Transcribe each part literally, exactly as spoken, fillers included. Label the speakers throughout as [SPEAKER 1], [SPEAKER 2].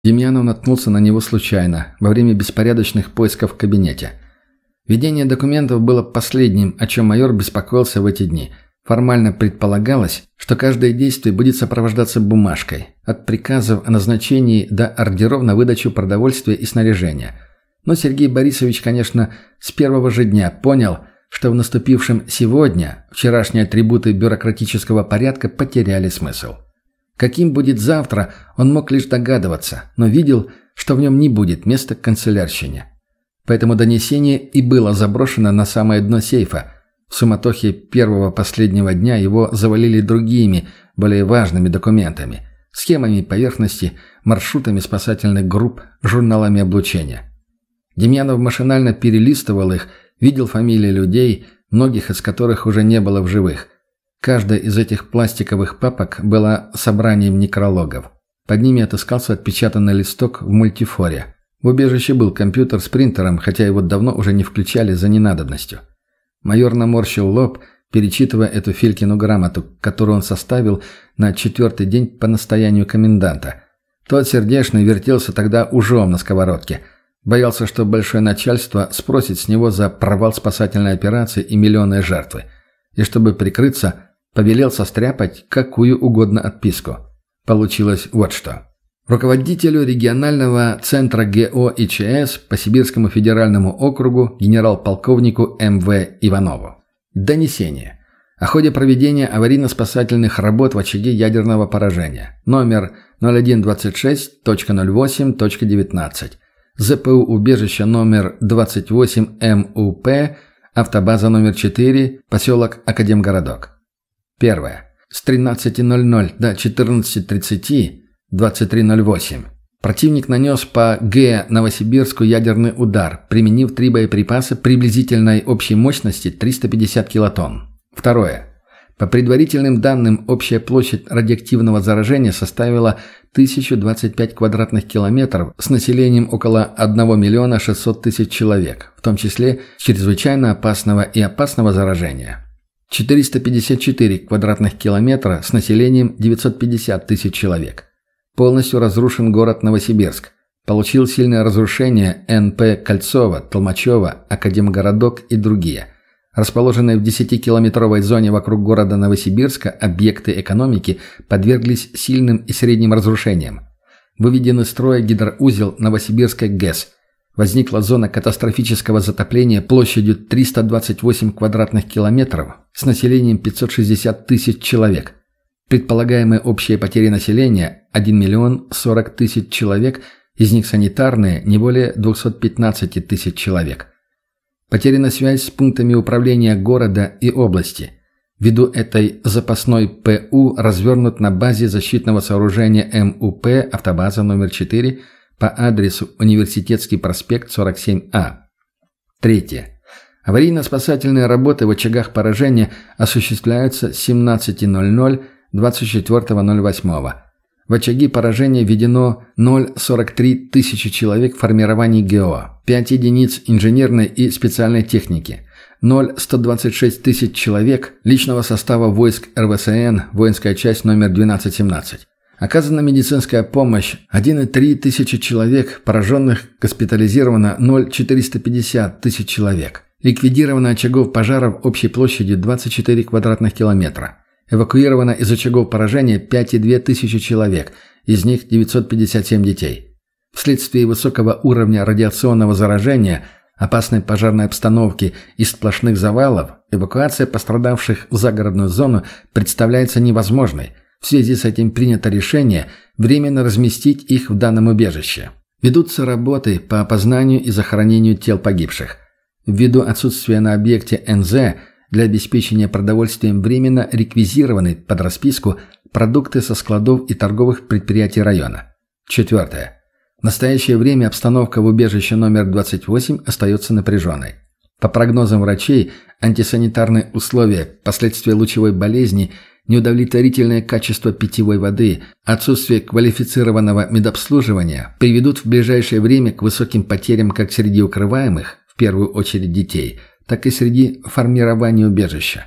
[SPEAKER 1] Демьянов наткнулся на него случайно, во время беспорядочных поисков в кабинете. Ведение документов было последним, о чем майор беспокоился в эти дни. Формально предполагалось, что каждое действие будет сопровождаться бумажкой, от приказов о назначении до ордеров на выдачу продовольствия и снаряжения. Но Сергей Борисович, конечно, с первого же дня понял, что в наступившем сегодня вчерашние атрибуты бюрократического порядка потеряли смысл. Каким будет завтра, он мог лишь догадываться, но видел, что в нем не будет места к канцелярщине. Поэтому донесение и было заброшено на самое дно сейфа. В суматохе первого последнего дня его завалили другими, более важными документами, схемами поверхности, маршрутами спасательных групп, журналами облучения. Демьянов машинально перелистывал их, видел фамилии людей, многих из которых уже не было в живых. Каждая из этих пластиковых папок была собранием некрологов. Под ними отыскался отпечатанный листок в мультифоре. В убежище был компьютер с принтером, хотя его давно уже не включали за ненадобностью. Майор наморщил лоб, перечитывая эту Филькину грамоту, которую он составил на четвертый день по настоянию коменданта. Тот сердечно вертелся тогда ужом на сковородке. Боялся, что большое начальство спросит с него за провал спасательной операции и миллионы жертвы. И чтобы прикрыться, повелел состряпать какую угодно отписку. Получилось вот что. Руководителю регионального центра ГО и ЧС по Сибирскому федеральному округу генерал-полковнику М В Иванову. Донесение. О ходе проведения аварийно-спасательных работ в очаге ядерного поражения. Номер ноль один двадцать шесть точка ноль восемь точка девятнадцать. ЗПУ убежища номер двадцать восемь М У П. Автобаза номер четыре. Поселок Академгородок. Первое. С тринадцати ноль-ноль до четырнадцати тридцати двадцать три ноль восемь. Противник нанес по Г Новосибирску ядерный удар, применив три боеприпаса приблизительной общей мощности триста пятьдесят килотонн. Второе. По предварительным данным, общая площадь радиоактивного заражения составила тысячу двадцать пять квадратных километров с населением около одного миллиона шестисот тысяч человек, в том числе чрезвычайно опасного и опасного заражения. четыреста пятьдесят четыре квадратных километра с населением девятьсот пятьдесят тысяч человек. Полностью разрушен город Новосибирск. Получил сильное разрушение Н П Кольцово, Толмачево, Академгородок и другие. Расположенные в десятикилометровой зоне вокруг города Новосибирска объекты экономики подверглись сильным и средним разрушениям. Выведен из строя гидроузел Новосибирской ГЭС. Возникла зона катастрофического затопления площадью триста двадцать восемь квадратных километров с населением пятьсот шестьдесят тысяч человек. Предполагаемые общие потери населения – один миллион сорок тысяч человек, из них санитарные – не более двухсот пятнадцати тысяч человек. Потеряна связь с пунктами управления города и области. Ввиду этой запасной П У развернут на базе защитного сооружения М У П автобаза номер четыре по адресу Университетский проспект сорок семь А. Третье. Аварийно-спасательные работы в очагах поражения осуществляются с семнадцати ноль-ноль двадцать четвёртого ноль восьмого. В очаги поражения введено ноль целых сорок три тысячи человек в формировании ГО, пять единиц инженерной и специальной техники, ноль целых сто двадцать шесть тысяч человек личного состава войск Р В С Н, воинская часть номер двенадцать семнадцать. Оказана медицинская помощь один целых три тысячи человек, пораженных госпитализировано ноль целых четыреста пятьдесят тысяч человек. Ликвидировано очагов пожаров общей площадью двадцать четыре квадратных километра. Эвакуировано из очагов поражения пять целых две тысячи человек, из них девятьсот пятьдесят семь детей. Вследствие высокого уровня радиационного заражения, опасной пожарной обстановки и сплошных завалов, эвакуация пострадавших в загородную зону представляется невозможной. В связи с этим принято решение временно разместить их в данном убежище. Ведутся работы по опознанию и захоронению тел погибших. Ввиду отсутствия на объекте Н З для обеспечения продовольствием временно реквизированы под расписку продукты со складов и торговых предприятий района. Четвертое. В настоящее время обстановка в убежище номер двадцать восемь остается напряженной. По прогнозам врачей, антисанитарные условия, последствия лучевой болезни, неудовлетворительное качество питьевой воды, отсутствие квалифицированного медобслуживания приведут в ближайшее время к высоким потерям как среди укрываемых, в первую очередь детей, так и среди формирования убежища.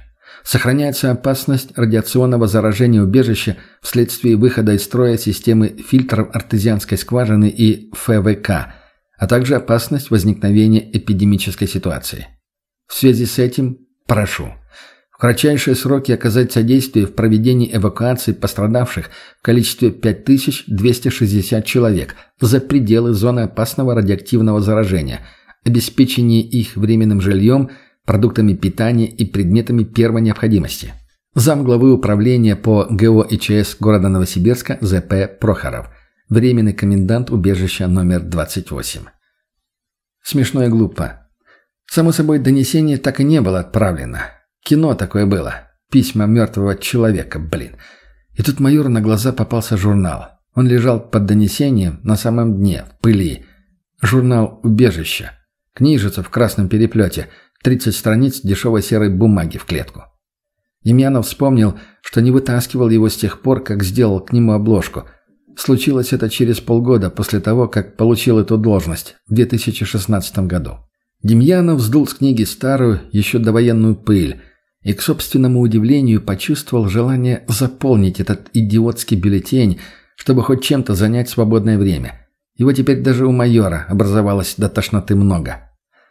[SPEAKER 1] Сохраняется опасность радиационного заражения убежища вследствие выхода из строя системы фильтров артезианской скважины и эф вэ ка, а также опасность возникновения эпидемической ситуации. В связи с этим прошу в кратчайшие сроки оказать содействие в проведении эвакуации пострадавших в количестве пять тысяч двести шестьдесят человек за пределы зоны опасного радиоактивного заражения, обеспечении их временным жильем, продуктами питания и предметами первой необходимости. Замглавы управления по гэ о и че эс города Новосибирска зэ пэ Прохоров. Временный комендант убежища номер двадцать восемь. Смешно и глупо. Само собой, донесение так и не было отправлено. Кино такое было. Письма мертвого человека, блин. И тут майору на глаза попался журнал. Он лежал под донесением на самом дне, в пыли. Журнал «Убежище». Книжица в красном переплете. тридцать страниц дешевой серой бумаги в клетку. Демьянов вспомнил, что не вытаскивал его с тех пор, как сделал к нему обложку. Случилось это через полгода после того, как получил эту должность в две тысячи шестнадцатом году. Демьянов сдул с книги старую, еще довоенную пыль, и, к собственному удивлению, почувствовал желание заполнить этот идиотский бюллетень, чтобы хоть чем-то занять свободное время. Его теперь даже у майора образовалось до тошноты много.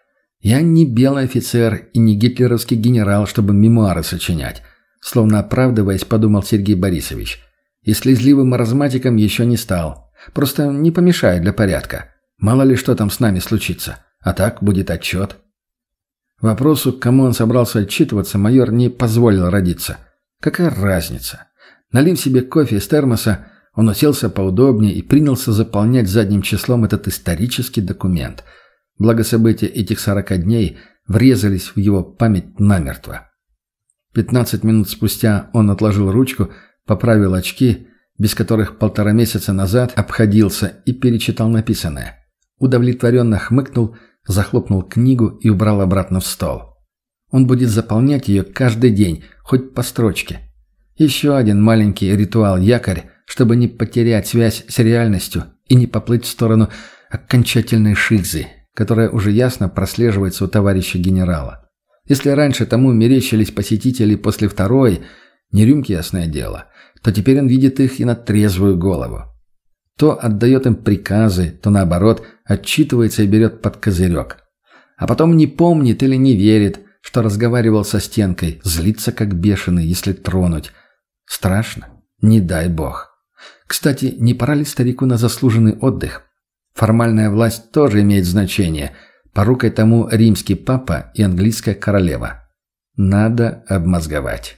[SPEAKER 1] «Я не белый офицер и не гитлеровский генерал, чтобы мемуары сочинять», словно оправдываясь, подумал Сергей Борисович. И слезливым маразматиком еще не стал. Просто не помешает для порядка. Мало ли что там с нами случится. А так будет отчет. Вопросу, к кому он собрался отчитываться, майор не позволил родиться. Какая разница? Налив себе кофе из термоса, он уселся поудобнее и принялся заполнять задним числом этот исторический документ. Благо события этих сорока дней врезались в его память намертво. Пятнадцать минут спустя он отложил ручку, поправил очки, без которых полтора месяца назад обходился, и перечитал написанное. Удовлетворенно хмыкнул, захлопнул книгу и убрал обратно в стол. Он будет заполнять ее каждый день, хоть по строчке. Еще один маленький ритуал-якорь, чтобы не потерять связь с реальностью и не поплыть в сторону окончательной шизы, которая уже ясно прослеживается у товарища генерала. Если раньше тому мерещились посетители после второй, не рюмки, ясное дело, то теперь он видит их и на трезвую голову. То отдает им приказы, то наоборот отчитывается и берет под козырек. А потом не помнит или не верит, что разговаривал со стенкой, злится как бешеный, если тронуть. Страшно? Не дай бог. Кстати, не пора ли старику на заслуженный отдых? Формальная власть тоже имеет значение. Порукой тому римский папа и английская королева. Надо обмозговать.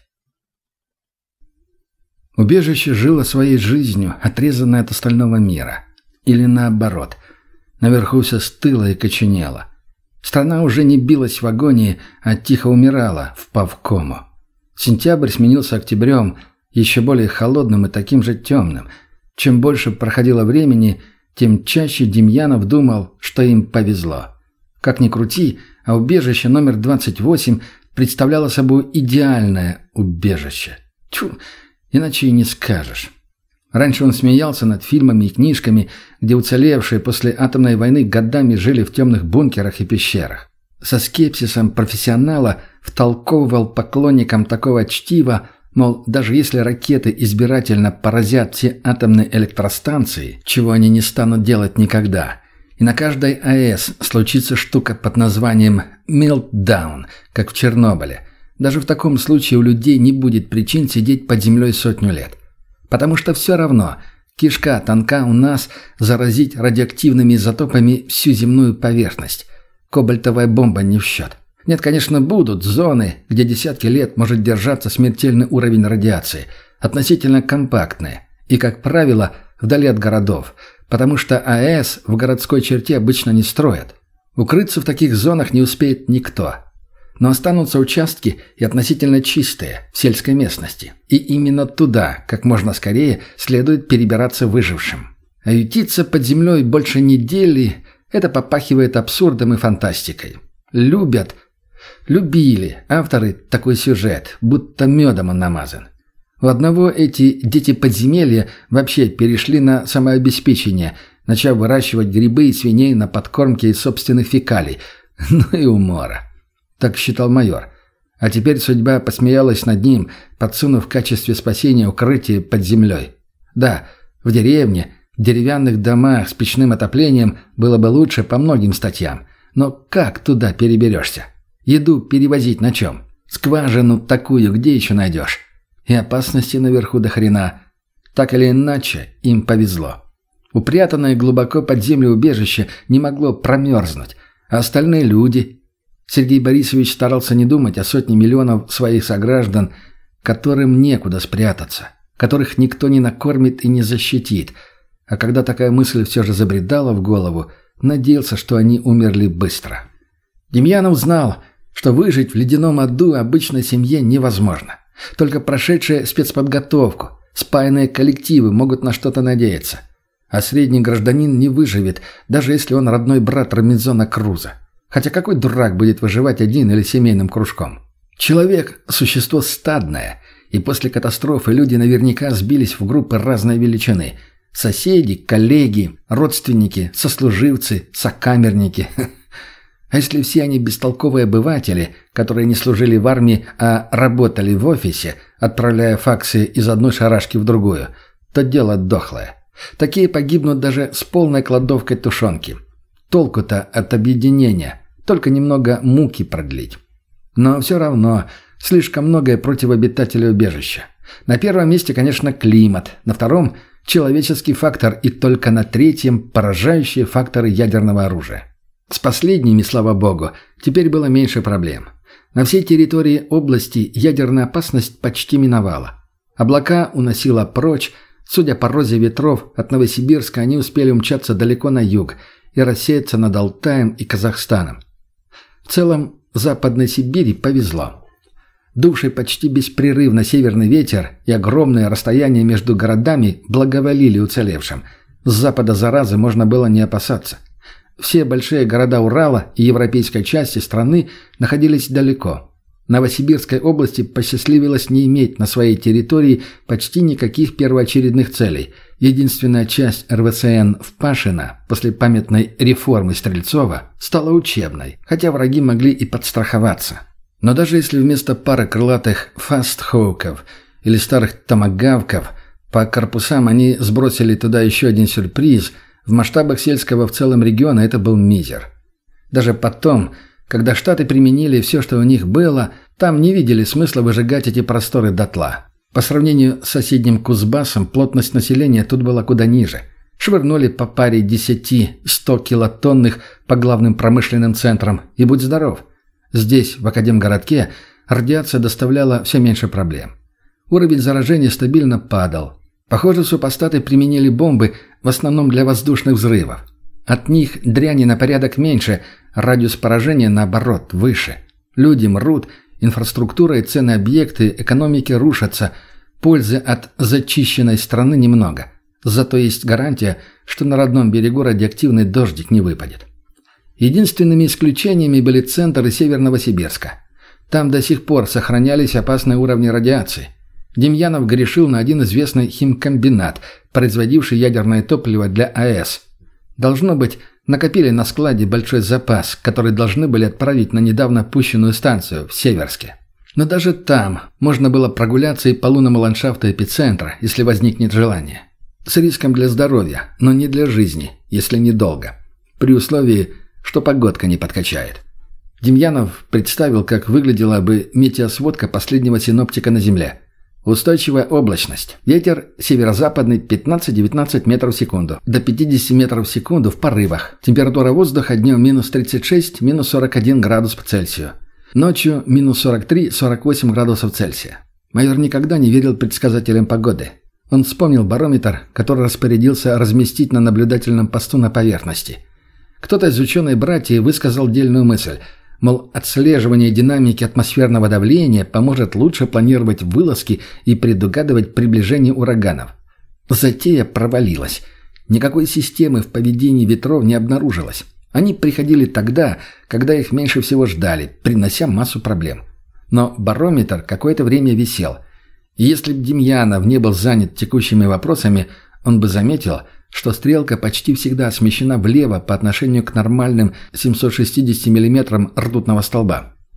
[SPEAKER 1] Убежище жило своей жизнью, отрезанное от остального мира. Или наоборот. Наверху все стыло и коченело. Страна уже не билась в агонии, а тихо умирала, впав в кому. Сентябрь сменился октябрем, еще более холодным и таким же темным. Чем больше проходило времени, тем чаще Демьянов думал, что им повезло. Как ни крути, а убежище номер двадцать восемь представляло собой идеальное убежище. Тьфу! Иначе и не скажешь. Раньше он смеялся над фильмами и книжками, где уцелевшие после атомной войны годами жили в темных бункерах и пещерах. Со скепсисом профессионала втолковывал поклонникам такого чтива, мол, даже если ракеты избирательно поразят все атомные электростанции, чего они не станут делать никогда, и на каждой АЭС случится штука под названием «мелтдаун», как в Чернобыле, даже в таком случае у людей не будет причин сидеть под землей сотню лет. Потому что все равно кишка тонка у нас заразить радиоактивными изотопами всю земную поверхность. Кобальтовая бомба не в счет. Нет, конечно, будут зоны, где десятки лет может держаться смертельный уровень радиации, относительно компактные, и, как правило, вдали от городов, потому что АЭС в городской черте обычно не строят. Укрыться в таких зонах не успеет никто. Но останутся участки и относительно чистые, в сельской местности. И именно туда, как можно скорее, следует перебираться выжившим. А ютиться под землей больше недели – это попахивает абсурдом и фантастикой. Любят, любили авторы такой сюжет, будто медом он намазан. У одного эти дети подземелья вообще перешли на самообеспечение, начав выращивать грибы и свиней на подкормке из собственных фекалий. Ну и умора. Так считал майор. А теперь судьба посмеялась над ним, подсунув в качестве спасения укрытие под землей. Да, в деревне, в деревянных домах с печным отоплением было бы лучше по многим статьям. Но как туда переберешься? Еду перевозить на чем? Скважину такую где еще найдешь? И опасности наверху до хрена. Так или иначе, им повезло. Упрятанное глубоко под землю убежище не могло промерзнуть. А остальные люди... Сергей Борисович старался не думать о сотне миллионов своих сограждан, которым некуда спрятаться, которых никто не накормит и не защитит. А когда такая мысль все же забредала в голову, надеялся, что они умерли быстро. Демьянов знал, что выжить в ледяном аду обычной семье невозможно. Только прошедшие спецподготовку, спаянные коллективы могут на что-то надеяться. А средний гражданин не выживет, даже если он родной брат Робинзона Круза. Хотя какой дурак будет выживать один или семейным кружком? Человек – существо стадное, и после катастрофы люди наверняка сбились в группы разной величины. Соседи, коллеги, родственники, сослуживцы, сокамерники. А если все они бестолковые обыватели, которые не служили в армии, а работали в офисе, отправляя факсы из одной шарашки в другую, то дело дохлое. Такие погибнут даже с полной кладовкой тушенки. Толку-то от объединения, только немного муки продлить. Но все равно слишком многое против обитателей убежища. На первом месте, конечно, климат, на втором – человеческий фактор и только на третьем – поражающие факторы ядерного оружия. С последними, слава богу, теперь было меньше проблем. На всей территории области ядерная опасность почти миновала. Облака уносило прочь, судя по розе ветров, от Новосибирска они успели умчаться далеко на юг и рассеяться над Алтаем и Казахстаном. В целом, Западной Сибири повезло. Дувший почти беспрерывно северный ветер и огромное расстояние между городами благоволили уцелевшим. С запада заразы можно было не опасаться. Все большие города Урала и европейской части страны находились далеко. Новосибирской области посчастливилось не иметь на своей территории почти никаких первоочередных целей. Единственная часть эр вэ цэ эн в Пашино после памятной реформы Стрельцова стала учебной, хотя враги могли и подстраховаться. Но даже если вместо пары крылатых фастхоуков или старых томагавков по корпусам они сбросили туда еще один сюрприз, в масштабах сельского в целом региона это был мизер. Даже потом, когда Штаты применили все, что у них было, там не видели смысла выжигать эти просторы дотла. По сравнению с соседним Кузбассом плотность населения тут была куда ниже. Швырнули по паре десяти-сто килотонных по главным промышленным центрам и будь здоров. Здесь, в Академгородке, радиация доставляла все меньше проблем. Уровень заражения стабильно падал. Похоже, супостаты применили бомбы в основном для воздушных взрывов. От них дряни на порядок меньше, радиус поражения, наоборот, выше. Люди мрут, инфраструктура и цены объекты экономики рушатся, пользы от зачищенной страны немного. Зато есть гарантия, что на родном берегу радиоактивный дождик не выпадет. Единственными исключениями были центр и север Новосибирска. Там до сих пор сохранялись опасные уровни радиации. Демьянов грешил на один известный химкомбинат, производивший ядерное топливо для а э эс. Должно быть, накопили на складе большой запас, который должны были отправить на недавно пущенную станцию в Северске. Но даже там можно было прогуляться и по лунному ландшафту эпицентра, если возникнет желание. С риском для здоровья, но не для жизни, если недолго. При условии, что погодка не подкачает. Демьянов представил, как выглядела бы метеосводка последнего синоптика на Земле. Устойчивая облачность. Ветер северо-западный пятнадцать-девятнадцать метров в секунду. До пятьдесят метров в секунду в порывах. Температура воздуха днем минус тридцать шесть - минус сорок один градус по Цельсию. Ночью минус сорок три - сорок восемь градусов Цельсия. Майор никогда не верил предсказателям погоды. Он вспомнил барометр, который распорядился разместить на наблюдательном посту на поверхности. Кто-то из ученых-братьев высказал дельную мысль – мол, отслеживание динамики атмосферного давления поможет лучше планировать вылазки и предугадывать приближение ураганов. Затея провалилась. Никакой системы в поведении ветров не обнаружилось. Они приходили тогда, когда их меньше всего ждали, принося массу проблем. Но барометр какое-то время висел. И если бы Демьянов не был занят текущими вопросами, он бы заметил, что стрелка почти всегда смещена влево по отношению к нормальным семьсот шестьдесят миллиметрам ртутного столба.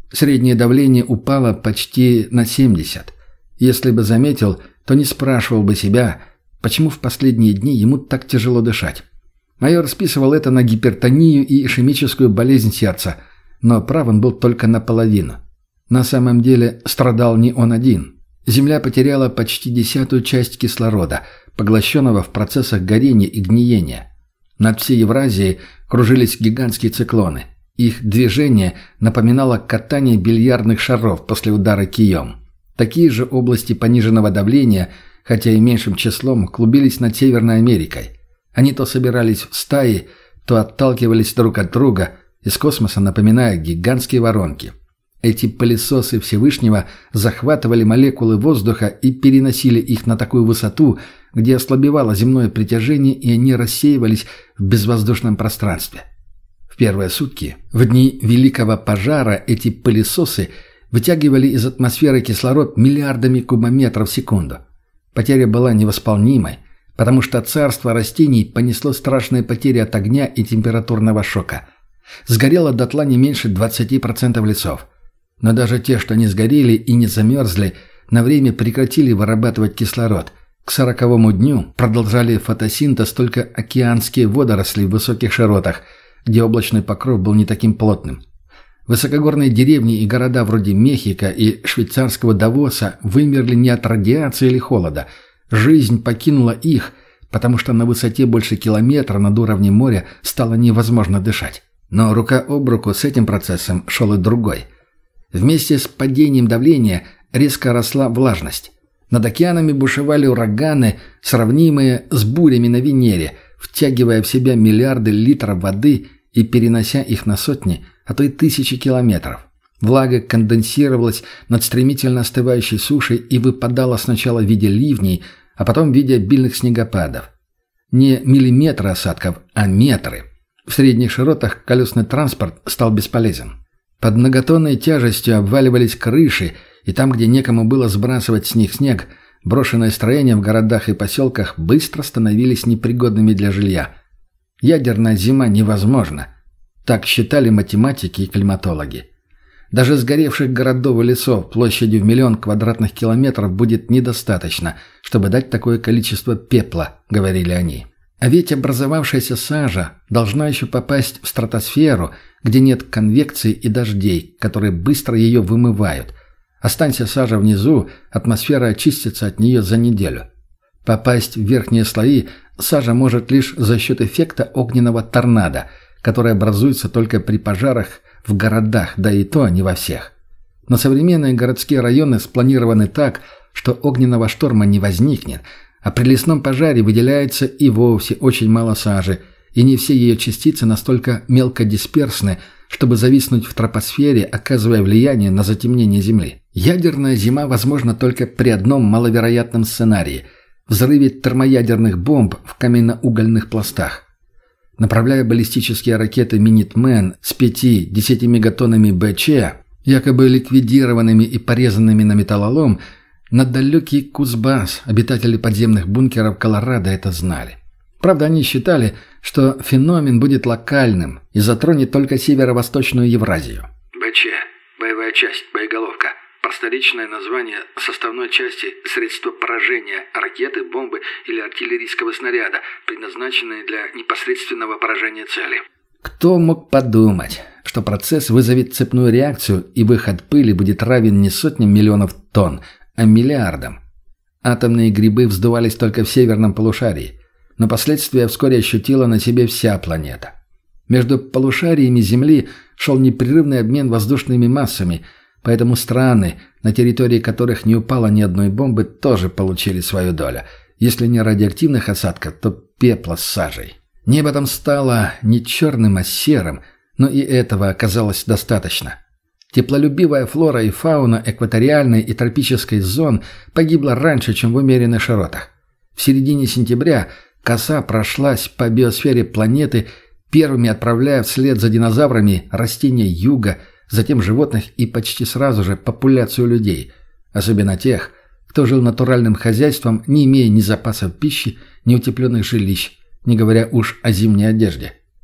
[SPEAKER 1] Среднее давление упало почти на семьдесят. Если бы заметил, то не спрашивал бы себя, почему в последние дни ему так тяжело дышать. Майор списывал это на гипертонию и ишемическую болезнь сердца, но прав он был только наполовину. На самом деле страдал не он один. Земля потеряла почти десятую часть кислорода, поглощенного в процессах горения и гниения. Над всей Евразией кружились гигантские циклоны. Их движение напоминало катание бильярдных шаров после удара кием. Такие же области пониженного давления, хотя и меньшим числом, клубились над Северной Америкой. Они то собирались в стаи, то отталкивались друг от друга, из космоса напоминая гигантские воронки. Эти пылесосы Всевышнего захватывали молекулы воздуха и переносили их на такую высоту, где ослабевало земное притяжение, и они рассеивались в безвоздушном пространстве. В первые сутки, в дни Великого пожара, эти пылесосы вытягивали из атмосферы кислород миллиардами кубометров в секунду. Потеря была невосполнимой, потому что царство растений понесло страшные потери от огня и температурного шока. Сгорело дотла не меньше двадцати процентов лесов. Но даже те, что не сгорели и не замерзли, на время прекратили вырабатывать кислород. К сороковому дню продолжали фотосинтез только океанские водоросли в высоких широтах, где облачный покров был не таким плотным. Высокогорные деревни и города вроде Мехико и швейцарского Давоса вымерли не от радиации или холода. Жизнь покинула их, потому что на высоте больше километра над уровнем моря стало невозможно дышать. Но рука об руку с этим процессом шел и другой. Вместе с падением давления резко росла влажность. Над океанами бушевали ураганы, сравнимые с бурями на Венере, втягивая в себя миллиарды литров воды и перенося их на сотни, а то и тысячи километров. Влага конденсировалась над стремительно остывающей сушей и выпадала сначала в виде ливней, а потом в виде обильных снегопадов. Не миллиметры осадков, а метры. В средних широтах колесный транспорт стал бесполезен. Под многотонной тяжестью обваливались крыши, и там, где некому было сбрасывать с них снег, брошенные строения в городах и поселках быстро становились непригодными для жилья. Ядерная зима невозможна. Так считали математики и климатологи. Даже сгоревших городов и лесов площадью в миллион квадратных километров будет недостаточно, чтобы дать такое количество пепла, говорили они. А ведь образовавшаяся сажа должна еще попасть в стратосферу, где нет конвекции и дождей, которые быстро ее вымывают. Останься сажа внизу, атмосфера очистится от нее за неделю. Попасть в верхние слои сажа может лишь за счет эффекта огненного торнадо, который образуется только при пожарах в городах, да и то не во всех. Но современные городские районы спланированы так, что огненного шторма не возникнет, а при лесном пожаре выделяется и вовсе очень мало сажи, и не все ее частицы настолько мелкодисперсны, чтобы зависнуть в тропосфере, оказывая влияние на затемнение Земли. Ядерная зима возможна только при одном маловероятном сценарии – взрыве термоядерных бомб в каменноугольных пластах. Направляя баллистические ракеты «Минитмен» с пяти-десяти мегатоннами БЧ, якобы ликвидированными и порезанными на металлолом, на далекий Кузбасс обитатели подземных бункеров Колорадо это знали. Правда, они считали, что феномен будет локальным и затронет только северо-восточную Евразию.
[SPEAKER 2] БЧ – боевая часть, боеголовка. Просторечное название составной части средства поражения ракеты, бомбы или артиллерийского снаряда, предназначенные для непосредственного поражения цели.
[SPEAKER 1] Кто мог подумать, что процесс вызовет цепную реакцию и выход пыли будет равен не сотням миллионов тонн, а миллиардам? Атомные грибы вздувались только в северном полушарии, но последствия вскоре ощутила на себе вся планета. Между полушариями Земли шел непрерывный обмен воздушными массами, поэтому страны, на территории которых не упало ни одной бомбы, тоже получили свою долю. Если не радиоактивных осадков, то пепла с сажей. Небо там стало не черным, а серым, но и этого оказалось достаточно. Теплолюбивая флора и фауна экваториальной и тропической зон погибла раньше, чем в умеренных широтах. В середине сентября коса прошлась по биосфере планеты, первыми отправляя вслед за динозаврами растения юга, затем животных и почти сразу же популяцию людей, особенно тех, кто жил натуральным хозяйством, не имея ни запасов пищи, ни утепленных жилищ, не говоря уж о зимней одежде.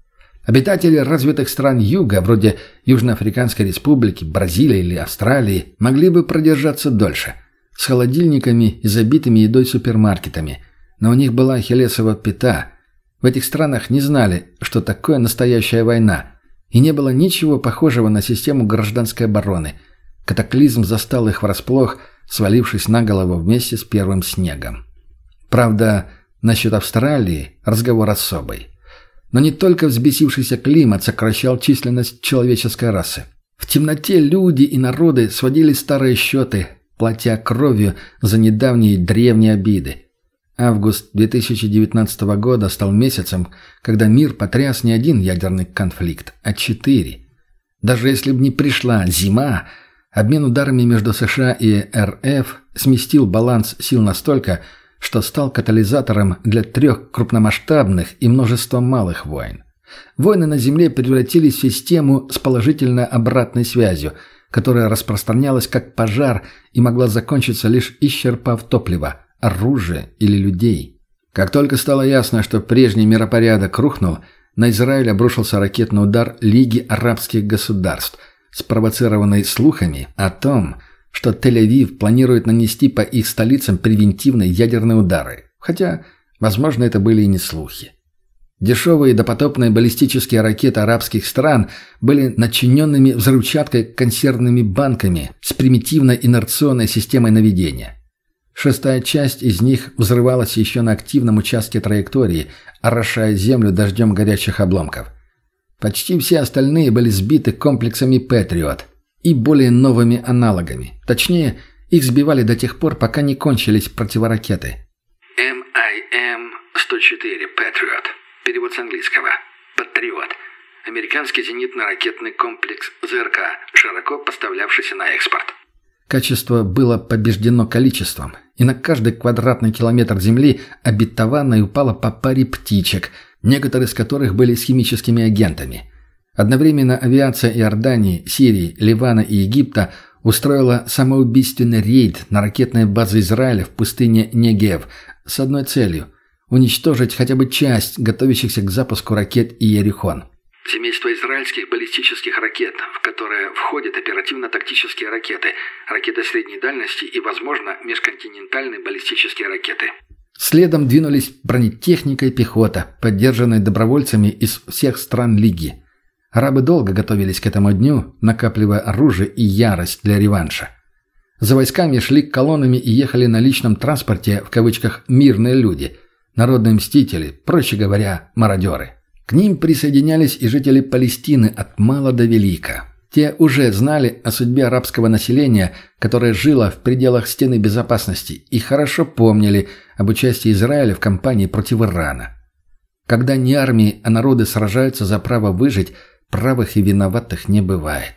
[SPEAKER 1] Обитатели развитых стран Юга, вроде Южноафриканской Республики, Бразилии или Австралии, могли бы продержаться дольше, с холодильниками и забитыми едой супермаркетами, но у них была ахиллесова пята. В этих странах не знали, что такое настоящая война, и не было ничего похожего на систему гражданской обороны. Катаклизм застал их врасплох, свалившись на голову вместе с первым снегом. Правда, насчет Австралии разговор особый. Но не только взбесившийся климат сокращал численность человеческой расы. В темноте люди и народы сводили старые счеты, платя кровью за недавние древние обиды. Август две тысячи девятнадцатого года стал месяцем, когда мир потряс не один ядерный конфликт, а четыре. Даже если бы не пришла зима, обмен ударами между США и эр эф сместил баланс сил настолько, что стал катализатором для трех крупномасштабных и множества малых войн. Войны на Земле превратились в систему с положительно обратной связью, которая распространялась как пожар и могла закончиться лишь исчерпав топливо, оружие или людей. Как только стало ясно, что прежний миропорядок рухнул, на Израиль обрушился ракетный удар Лиги арабских государств, спровоцированный слухами о том, что Тель-Авив планирует нанести по их столицам превентивные ядерные удары. Хотя, возможно, это были и не слухи. Дешевые допотопные баллистические ракеты арабских стран были начиненными взрывчаткой консервными банками с примитивной инерционной системой наведения. Шестая часть из них взрывалась еще на активном участке траектории, орошая землю дождем горячих обломков. Почти все остальные были сбиты комплексами «Патриот» и более новыми аналогами. Точнее, их сбивали до тех пор, пока не кончились противоракеты.
[SPEAKER 2] эм ай эм сто четыре Patriot. Перевод с английского. Патриот. Американский зенитно-ракетный комплекс ЗРК, широко поставлявшийся на экспорт.
[SPEAKER 1] Качество было побеждено количеством, и на каждый квадратный километр земли обетованной упало по паре птичек, некоторые из которых были с химическими агентами. Одновременно авиация Иордании, Сирии, Ливана и Египта устроила самоубийственный рейд на ракетные базы Израиля в пустыне Негев с одной целью – уничтожить хотя бы часть готовящихся к запуску ракет Иерихон.
[SPEAKER 2] Семейство израильских баллистических ракет, в которое входят оперативно-тактические ракеты, ракеты средней дальности и, возможно, межконтинентальные баллистические ракеты.
[SPEAKER 1] Следом двинулись бронетехника и пехота, поддержанные добровольцами из всех стран Лиги. Арабы долго готовились к этому дню, накапливая оружие и ярость для реванша. За войсками шли колоннами и ехали на личном транспорте, в кавычках, «мирные люди», народные мстители, проще говоря, мародеры. К ним присоединялись и жители Палестины от мала до велика. Те уже знали о судьбе арабского населения, которое жило в пределах стены безопасности, и хорошо помнили об участии Израиля в кампании против Ирана. Когда не армии, а народы сражаются за право выжить, правых и виноватых не бывает.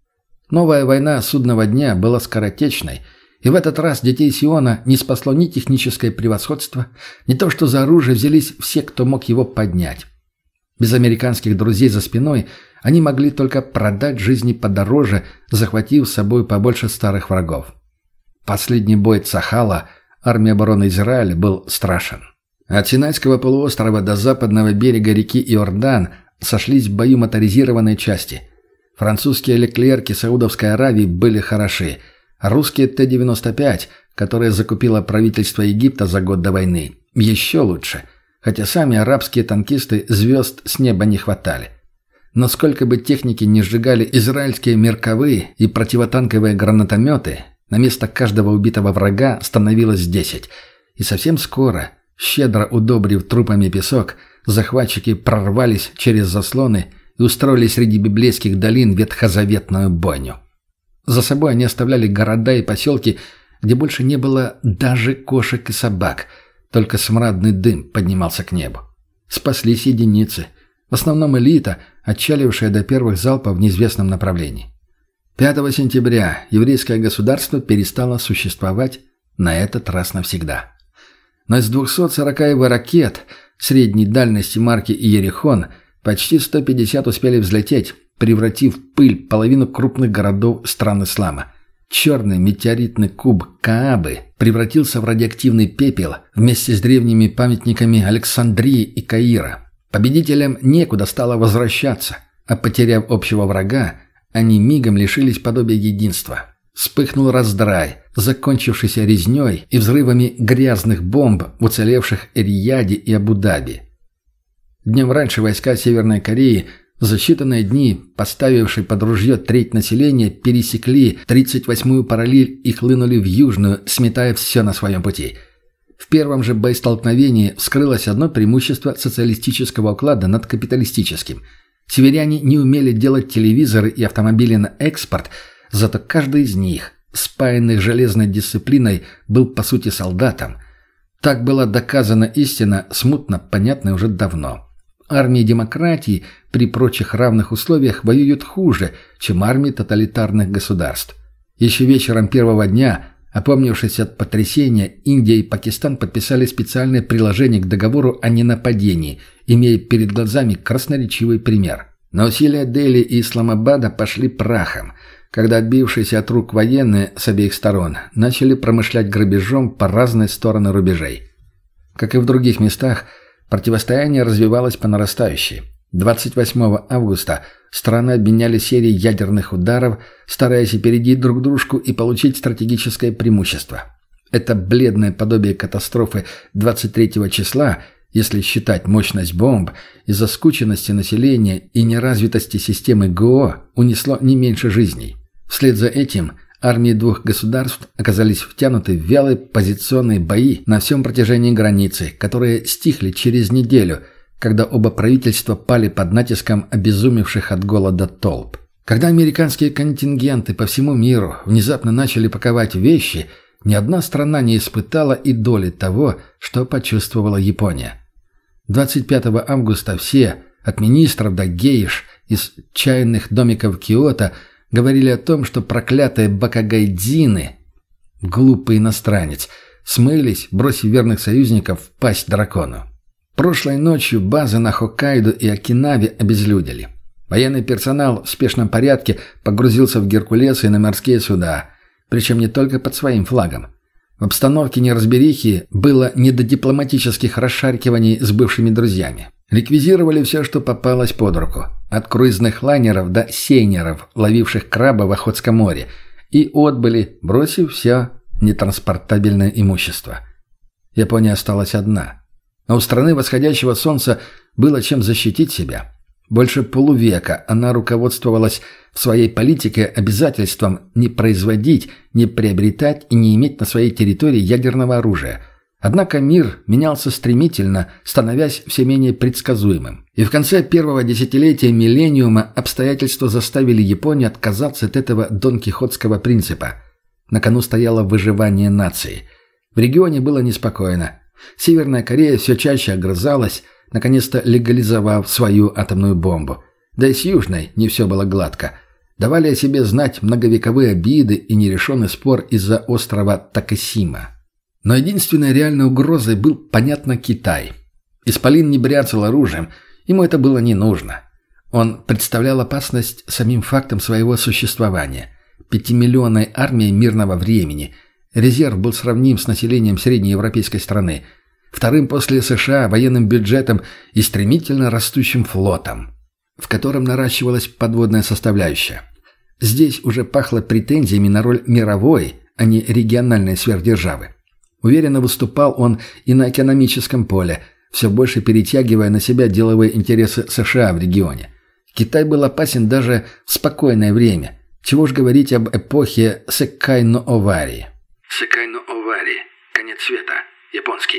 [SPEAKER 1] Новая война судного дня была скоротечной, и в этот раз детей Сиона не спасло ни техническое превосходство, ни то, что за оружие взялись все, кто мог его поднять. Без американских друзей за спиной они могли только продать жизни подороже, захватив с собой побольше старых врагов. Последний бой Цахала, армии обороны Израиля, был страшен. От Синайского полуострова до западного берега реки Иордан сошлись в бою моторизированные части. Французские леклерки Саудовской Аравии были хороши, а русские Т девяносто пять, которые закупило правительство Египта за год до войны, еще лучше, хотя сами арабские танкисты звезд с неба не хватали. Но сколько бы техники не сжигали израильские мерковые и противотанковые гранатометы, на место каждого убитого врага становилось десять. И совсем скоро, щедро удобрив трупами песок, захватчики прорвались через заслоны и устроили среди библейских долин ветхозаветную бойню. За собой они оставляли города и поселки, где больше не было даже кошек и собак, только смрадный дым поднимался к небу. Спаслись единицы, в основном элита, отчалившая до первых залпов в неизвестном направлении. пятого сентября еврейское государство перестало существовать на этот раз навсегда. Но из двухсот сорока его ракет средней дальности марки «Иерихон» почти сто пятьдесят успели взлететь, превратив в пыль половину крупных городов стран ислама. Черный метеоритный куб Каабы превратился в радиоактивный пепел вместе с древними памятниками Александрии и Каира. Победителям некуда стало возвращаться, а потеряв общего врага, они мигом лишились подобия единства. Вспыхнул раздрай, закончившийся резней и взрывами грязных бомб в уцелевших Эр-Рияде и Абу-Даби. Днем раньше войска Северной Кореи, за считанные дни поставившие под ружье треть населения, пересекли тридцать восьмую параллель и хлынули в Южную, сметая все на своем пути. В первом же боестолкновении вскрылось одно преимущество социалистического уклада над капиталистическим. Северяне не умели делать телевизоры и автомобили на экспорт, зато каждый из них, спаянный железной дисциплиной, был по сути солдатом. Так была доказана истина, смутно понятная уже давно. Армии демократии при прочих равных условиях воюют хуже, чем армии тоталитарных государств. Еще вечером первого дня, опомнившись от потрясения, Индия и Пакистан подписали специальное приложение к договору о ненападении, имея перед глазами красноречивый пример. Но усилия Дели и Исламабада пошли прахом, когда отбившиеся от рук военные с обеих сторон начали промышлять грабежом по разные стороны рубежей. Как и в других местах, противостояние развивалось по нарастающей. двадцать восьмого августа страны обменяли серией ядерных ударов, стараясь опередить друг дружку и получить стратегическое преимущество. Это бледное подобие катастрофы двадцать третьего числа, если считать мощность бомб, из-за скученности населения и неразвитости системы ГО унесло не меньше жизней. Вслед за этим армии двух государств оказались втянуты в вялые позиционные бои на всем протяжении границы, которые стихли через неделю, когда оба правительства пали под натиском обезумевших от голода толп. Когда американские контингенты по всему миру внезапно начали паковать вещи, ни одна страна не испытала и доли того, что почувствовала Япония. двадцать пятого августа все, от министров до гейш, из чайных домиков Киото, говорили о том, что проклятые бакагайдзины, глупый иностранец, смылись, бросив верных союзников в пасть дракону. Прошлой ночью базы на Хоккайдо и Окинаве обезлюдили. Военный персонал в спешном порядке погрузился в Геркулесы и на морские суда, причем не только под своим флагом. В обстановке неразберихи было не до дипломатических расшаркиваний с бывшими друзьями. Реквизировали все, что попалось под руку, от круизных лайнеров до сейнеров, ловивших краба в Охотском море, и отбыли, бросив все нетранспортабельное имущество. Япония осталась одна. Но у страны восходящего солнца было чем защитить себя. Больше полувека она руководствовалась в своей политике обязательством не производить, не приобретать и не иметь на своей территории ядерного оружия. Однако мир менялся стремительно, становясь все менее предсказуемым. И в конце первого десятилетия миллениума обстоятельства заставили Японию отказаться от этого донкихотского принципа. На кону стояло выживание нации. В регионе было неспокойно. Северная Корея все чаще огрызалась, наконец-то легализовав свою атомную бомбу. Да и с Южной не все было гладко. Давали о себе знать многовековые обиды и нерешенный спор из-за острова Такасима. Но единственной реальной угрозой был, понятно, Китай. Исполин не бряцал оружием, ему это было не нужно. Он представлял опасность самим фактом своего существования. Пятимиллионной армией мирного времени. Резерв был сравним с населением среднеевропейской страны. Вторым после США военным бюджетом и стремительно растущим флотом, в котором наращивалась подводная составляющая. Здесь уже пахло претензиями на роль мировой, а не региональной сверхдержавы. Уверенно выступал он и на экономическом поле, все больше перетягивая на себя деловые интересы США в регионе. Китай был опасен даже в спокойное время. Чего уж говорить об эпохе Сэккай-но-Овари.
[SPEAKER 2] Сэккай-но-Овари. Конец света. Японский.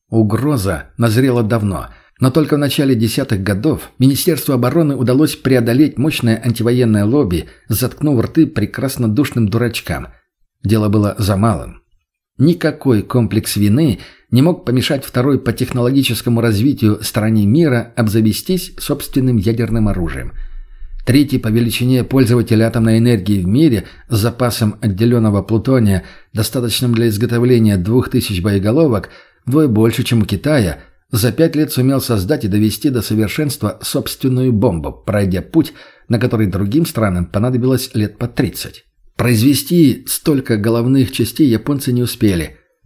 [SPEAKER 1] Угроза назрела давно, но только в начале десятых годов Министерству обороны удалось преодолеть мощное антивоенное лобби, заткнув рты прекраснодушным дурачкам. Дело было за малым. Никакой комплекс вины не мог помешать второй по технологическому развитию стране мира обзавестись собственным ядерным оружием. Третий по величине пользователь атомной энергии в мире с запасом отделенного плутония, достаточным для изготовления двух тысяч боеголовок, вдвое больше, чем у Китая, за пять лет сумел создать и довести до совершенства собственную бомбу, пройдя путь, на который другим странам понадобилось лет по тридцать. Произвести столько головных частей японцы не успели,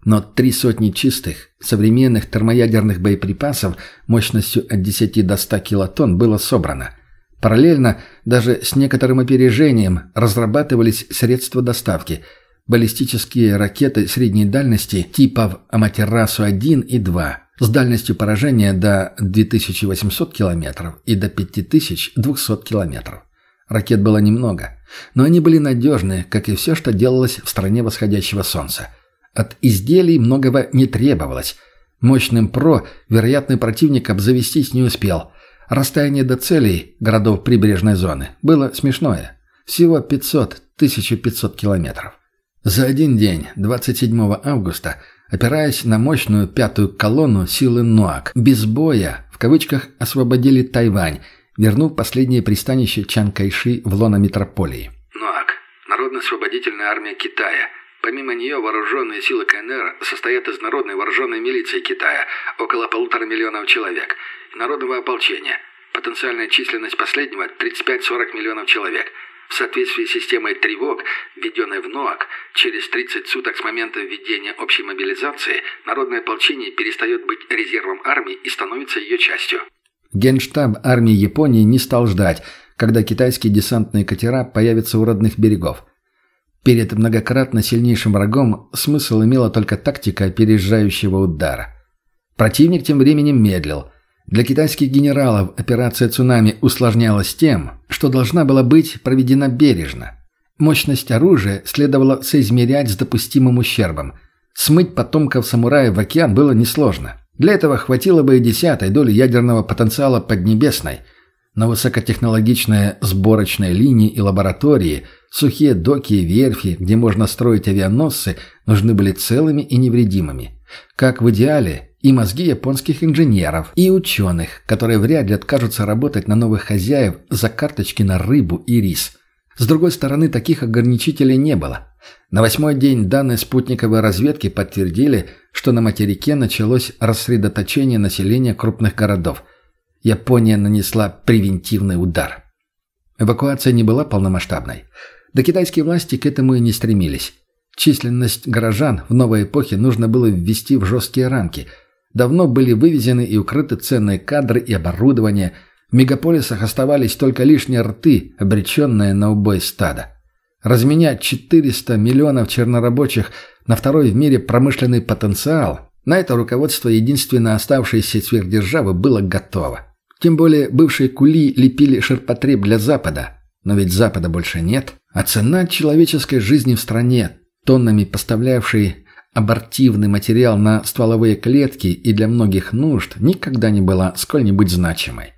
[SPEAKER 1] Но три сотни чистых, современных термоядерных боеприпасов мощностью от десяти до ста килотонн было собрано. Параллельно, даже с некоторым опережением, разрабатывались средства доставки – баллистические ракеты средней дальности типов Аматерасу один и два с дальностью поражения до две тысячи восемьсот километров и до пять тысяч двухсот километров. Ракет было немного, но они были надежны, как и все, что делалось в стране восходящего солнца. От изделий многого не требовалось. Мощным ПРО вероятный противник обзавестись не успел. Расстояние до целей, городов прибрежной зоны, было смешное. Всего пятьсот — тысяча пятьсот километров. За один день, двадцать седьмого августа, опираясь на мощную пятую колонну силы НОАК, без боя, в кавычках, освободили Тайвань, вернув последнее пристанище Чан Кайши в лоно метрополии.
[SPEAKER 2] НОАК – Народно-освободительная армия Китая. Помимо нее вооруженные силы КНР состоят из народной вооруженной милиции Китая, около полутора миллионов человек, и народного ополчения. Потенциальная численность последнего – тридцать пять - сорок миллионов человек. В соответствии с системой тревог, введенной в НОАК, через тридцать суток с момента введения общей мобилизации народное ополчение перестает быть резервом армии и становится ее частью.
[SPEAKER 1] Генштаб армии Японии не стал ждать, когда китайские десантные катера появятся у родных берегов. Перед многократно сильнейшим врагом смысл имела только тактика опережающего удара. Противник тем временем медлил. Для китайских генералов операция «Цунами» усложнялась тем, что должна была быть проведена бережно. Мощность оружия следовало соизмерять с допустимым ущербом. Смыть потомков самураев в океан было несложно. Для этого хватило бы и десятой доли ядерного потенциала Поднебесной. Но высокотехнологичные сборочные линии и лаборатории, сухие доки и верфи, где можно строить авианосцы, нужны были целыми и невредимыми. Как в идеале, и мозги японских инженеров, и ученых, которые вряд ли откажутся работать на новых хозяев за карточки на рыбу и рис. С другой стороны, таких ограничителей не было. На восьмой день данные спутниковой разведки подтвердили, что на материке началось рассредоточение населения крупных городов. Япония нанесла превентивный удар. Эвакуация не была полномасштабной. Да китайские власти к этому и не стремились. Численность горожан в новой эпохе нужно было ввести в жесткие рамки. Давно были вывезены и укрыты ценные кадры и оборудование. В мегаполисах оставались только лишние рты, обреченные на убой стада. Разменять четыреста миллионов чернорабочих на второй в мире промышленный потенциал, на это руководство единственно оставшейся сверхдержавы было готово. Тем более бывшие кули лепили ширпотреб для Запада. Но ведь Запада больше нет. А цена человеческой жизни в стране, тоннами поставлявшей абортивный материал на стволовые клетки и для многих нужд, никогда не была сколь-нибудь значимой.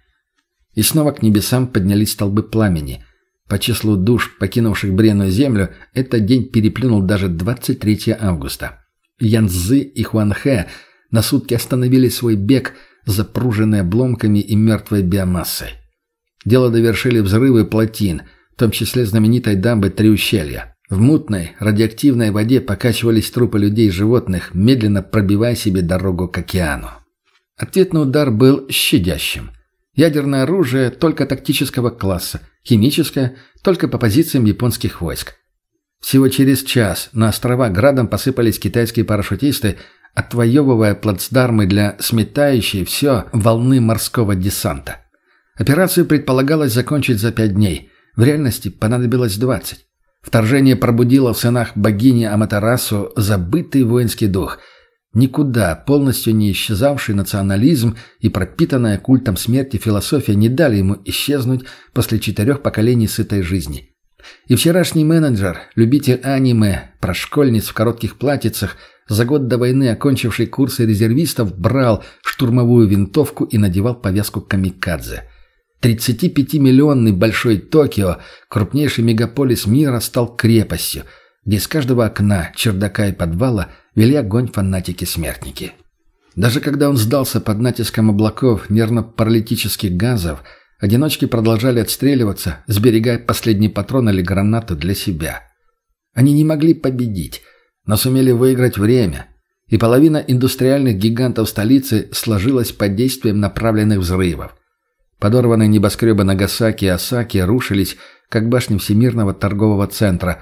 [SPEAKER 1] И снова к небесам поднялись столбы пламени. По числу душ, покинувших бренную землю, этот день переплюнул даже двадцать третьего августа. Янцзы и Хуанхэ на сутки остановили свой бег, запруженные обломками и мертвой биомассой. Дело довершили взрывы плотин, в том числе знаменитой дамбы Три ущелья. В мутной, радиоактивной воде покачивались трупы людей и животных, медленно пробивая себе дорогу к океану. Ответный удар был щадящим. Ядерное оружие только тактического класса, химическое только по позициям японских войск. Всего через час на острова градом посыпались китайские парашютисты, отвоевывая плацдармы для сметающей все волны морского десанта. Операцию предполагалось закончить за пять дней. В реальности понадобилось двадцать. Вторжение пробудило в сынах богини Аматерасу забытый воинский дух. Никуда полностью не исчезавший национализм и пропитанная культом смерти философия не дали ему исчезнуть после четырех поколений сытой жизни. И вчерашний менеджер, любитель аниме, про школьниц в коротких платьицах, за год до войны окончивший курсы резервистов, брал штурмовую винтовку и надевал повязку камикадзе. тридцатипятимиллионный Большой Токио, крупнейший мегаполис мира, стал крепостью, где из каждого окна, чердака и подвала вели огонь фанатики-смертники. Даже когда он сдался под натиском облаков нервно-паралитических газов, одиночки продолжали отстреливаться, сберегая последний патрон или гранату для себя. Они не могли победить, но сумели выиграть время, и половина индустриальных гигантов столицы сложилась под действием направленных взрывов. Подорванные небоскребы Нагасаки и Осаки рушились, как башни Всемирного торгового центра,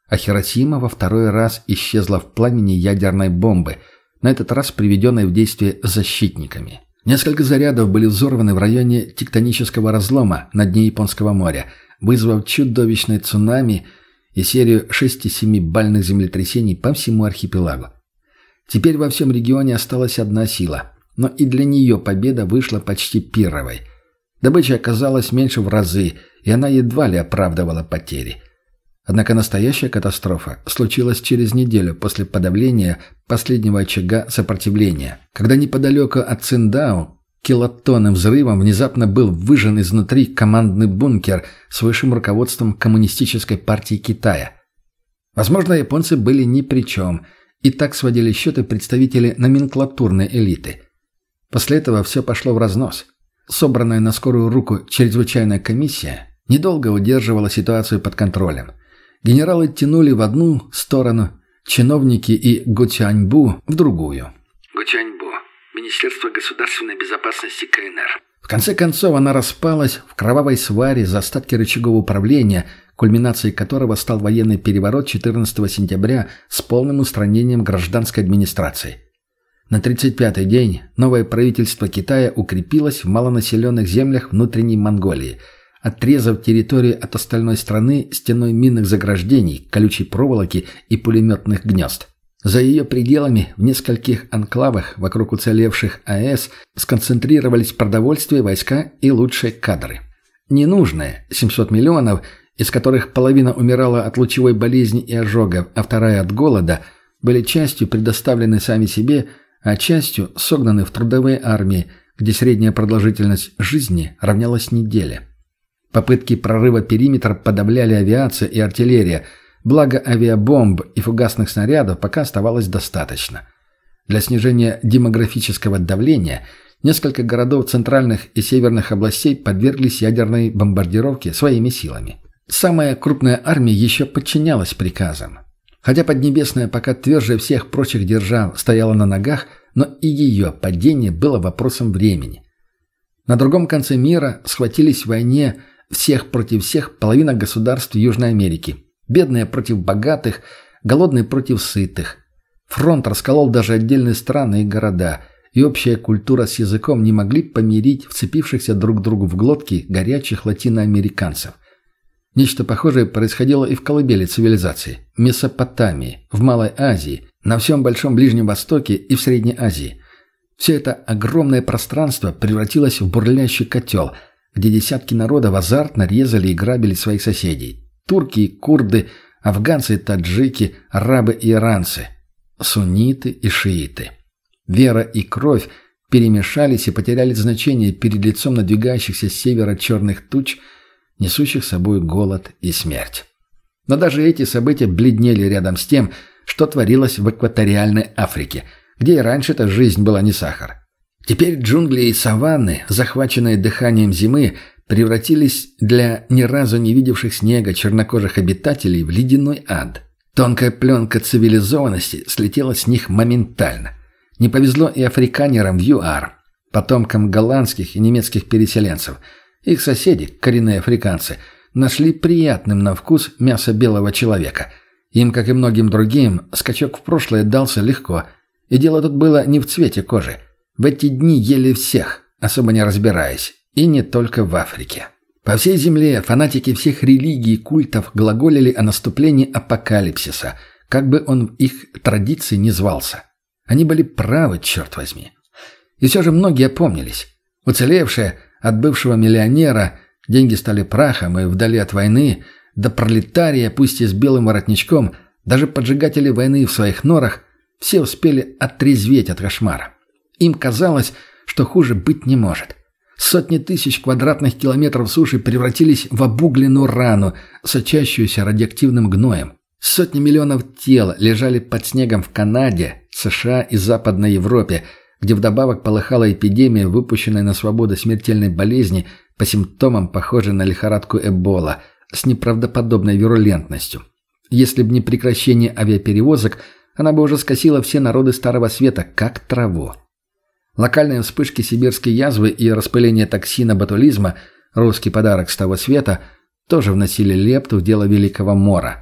[SPEAKER 1] а Хиросима во второй раз исчезла в пламени ядерной бомбы, на этот раз приведенной в действие защитниками. Несколько зарядов были взорваны в районе тектонического разлома на дне Японского моря, вызвав чудовищное цунами и серию шести-семибальных землетрясений по всему архипелагу. Теперь во всем регионе осталась одна сила, но и для нее победа вышла почти пирровой. Добыча оказалась меньше в разы, и она едва ли оправдывала потери. Однако настоящая катастрофа случилась через неделю после подавления последнего очага сопротивления, когда неподалеку от Циндао килотонным взрывом внезапно был выжжен изнутри командный бункер с высшим руководством Коммунистической партии Китая. Возможно, японцы были ни при чем, и так сводили счеты представители номенклатурной элиты. После этого все пошло в разнос. Собранная на скорую руку чрезвычайная комиссия недолго удерживала ситуацию под контролем. Генералы тянули в одну сторону, чиновники и Гутяньбу в другую.
[SPEAKER 2] Гутяньбу. Министерство государственной безопасности КНР.
[SPEAKER 1] В конце концов она распалась в кровавой сваре за остатки рычагов управления, кульминацией которого стал военный переворот четырнадцатого сентября с полным устранением гражданской администрации. На тридцать пятый день новое правительство Китая укрепилось в малонаселенных землях внутренней Монголии, отрезав территорию от остальной страны стеной минных заграждений, колючей проволоки и пулеметных гнезд. За ее пределами в нескольких анклавах вокруг уцелевших АЭС сконцентрировались продовольствие, войска и лучшие кадры. Ненужные – семьсот миллионов, из которых половина умирала от лучевой болезни и ожогов, а вторая от голода, были частью предоставлены сами себе, а частью согнаны в трудовые армии, где средняя продолжительность жизни равнялась неделе. Попытки прорыва периметра подавляли авиация и артиллерия, благо авиабомб и фугасных снарядов пока оставалось достаточно. Для снижения демографического давления несколько городов центральных и северных областей подверглись ядерной бомбардировке своими силами. Самая крупная армия еще подчинялась приказам. Хотя Поднебесная пока тверже всех прочих держав стояла на ногах, но и ее падение было вопросом времени. На другом конце мира схватились в войне всех против всех половина государств Южной Америки. Бедные против богатых, голодные против сытых. Фронт расколол даже отдельные страны и города, и общая культура с языком не могли помирить вцепившихся друг другу в глотки горячих латиноамериканцев. Нечто похожее происходило и в колыбели цивилизации – Месопотамии, в Малой Азии, на всем Большом Ближнем Востоке и в Средней Азии. Все это огромное пространство превратилось в бурлящий котел, где десятки народов азартно резали и грабили своих соседей. Турки и курды, афганцы и таджики, арабы и иранцы, сунниты и шииты. Вера и кровь перемешались и потеряли значение перед лицом надвигающихся с севера черных туч, несущих с собой голод и смерть. Но даже эти события бледнели рядом с тем, что творилось в экваториальной Африке, где и раньше-то жизнь была не сахар. Теперь джунгли и саванны, захваченные дыханием зимы, превратились для ни разу не видевших снега чернокожих обитателей в ледяной ад. Тонкая пленка цивилизованности слетела с них моментально. Не повезло и африканерам в ЮАР, потомкам голландских и немецких переселенцев. Их соседи, коренные африканцы, нашли приятным на вкус мясо белого человека. Им, как и многим другим, скачок в прошлое дался легко. И дело тут было не в цвете кожи. В эти дни ели всех, особо не разбираясь. И не только в Африке. По всей земле фанатики всех религий и культов глаголили о наступлении апокалипсиса, как бы он в их традиции ни звался. Они были правы, черт возьми. И все же многие опомнились. Уцелевшие от бывшего миллионера, деньги стали прахом и вдали от войны, до пролетария, пусть и с белым воротничком, даже поджигатели войны в своих норах, все успели отрезветь от кошмара. Им казалось, что хуже быть не может. Сотни тысяч квадратных километров суши превратились в обугленную рану, сочащуюся радиоактивным гноем. Сотни миллионов тел лежали под снегом в Канаде, США и Западной Европе, где вдобавок полыхала эпидемия, выпущенная на свободу смертельной болезни по симптомам, похожей на лихорадку Эбола, с неправдоподобной вирулентностью. Если бы не прекращение авиаперевозок, она бы уже скосила все народы Старого Света, как траву. Локальные вспышки сибирской язвы и распыление токсина ботулизма, русский подарок с того света, тоже вносили лепту в дело Великого Мора.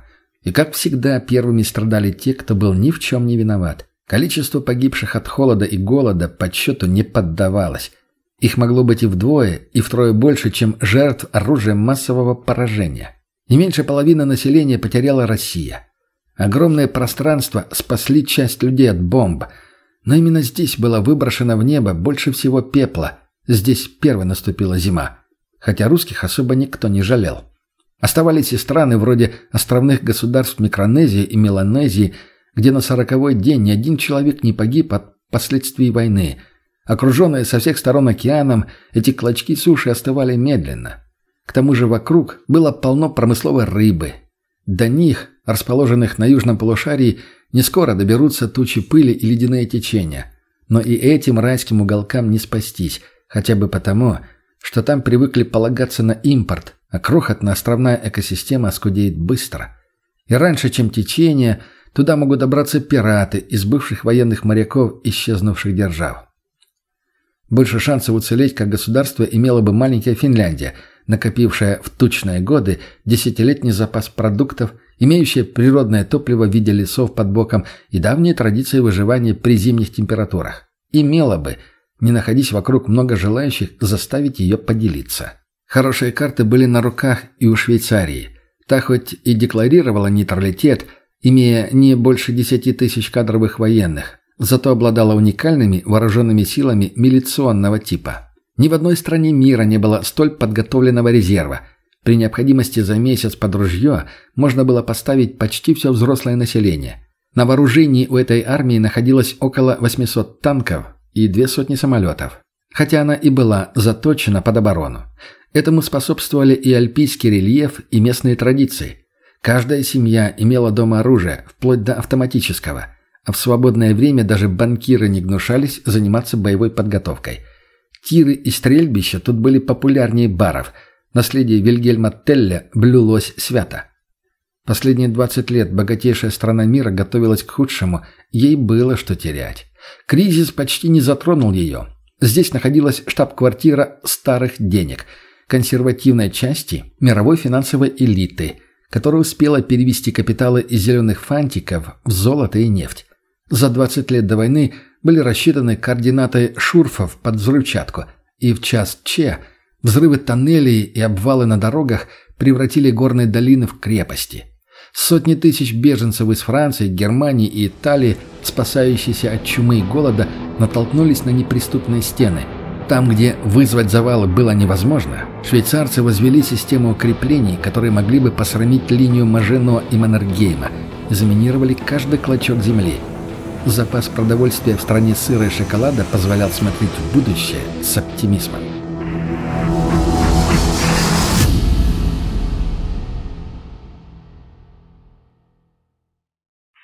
[SPEAKER 1] И, как всегда, первыми страдали те, кто был ни в чем не виноват. Количество погибших от холода и голода подсчету не поддавалось. Их могло быть и вдвое, и втрое больше, чем жертв оружием массового поражения. Не меньше половины населения потеряла Россия. Огромные пространства спасли часть людей от бомб. Но именно здесь было выброшено в небо больше всего пепла. Здесь первой наступила зима. Хотя русских особо никто не жалел. Оставались и страны вроде островных государств Микронезии и Меланезии, где на сороковой день ни один человек не погиб от последствий войны. Окруженные со всех сторон океаном, эти клочки суши остывали медленно. К тому же вокруг было полно промысловой рыбы. До них, расположенных на южном полушарии, не скоро доберутся тучи пыли и ледяные течения. Но и этим райским уголкам не спастись, хотя бы потому, что там привыкли полагаться на импорт, а крохотная островная экосистема скудеет быстро. И раньше, чем течение, туда могут добраться пираты из бывших военных моряков исчезнувших держав. Больше шансов уцелеть как государство имела бы маленькая Финляндия, накопившая в тучные годы десятилетний запас продуктов, имеющая природное топливо в виде лесов под боком и давние традиции выживания при зимних температурах. Имела бы, не находясь вокруг много желающих заставить ее поделиться. Хорошие карты были на руках и у Швейцарии. Та хоть и декларировала нейтралитет, имея не больше десяти тысяч кадровых военных, зато обладала уникальными вооруженными силами милиционного типа. Ни в одной стране мира не было столь подготовленного резерва. При необходимости за месяц под ружье можно было поставить почти все взрослое население. На вооружении у этой армии находилось около восьмисот танков и две сотни самолетов. Хотя она и была заточена под оборону. Этому способствовали и альпийский рельеф, и местные традиции. Каждая семья имела дома оружие, вплоть до автоматического. А в свободное время даже банкиры не гнушались заниматься боевой подготовкой. Тиры и стрельбища тут были популярнее баров. Наследие Вильгельма Телля блюлось свято. Последние двадцать лет богатейшая страна мира готовилась к худшему, ей было что терять. Кризис почти не затронул ее. Здесь находилась штаб-квартира старых денег, консервативной части мировой финансовой элиты, которая успела перевести капиталы из зеленых фантиков в золото и нефть. За двадцать лет до войны были рассчитаны координаты шурфов под взрывчатку, и в час Че взрывы тоннелей и обвалы на дорогах превратили горные долины в крепости. Сотни тысяч беженцев из Франции, Германии и Италии, спасающиеся от чумы и голода, натолкнулись на неприступные стены. Там, где вызвать завалы было невозможно, швейцарцы возвели систему укреплений, которые могли бы посрамить линию Мажино и Маннергейма, и заминировали каждый клочок земли. Запас продовольствия в стране сыра и шоколада позволял смотреть в будущее с оптимизмом.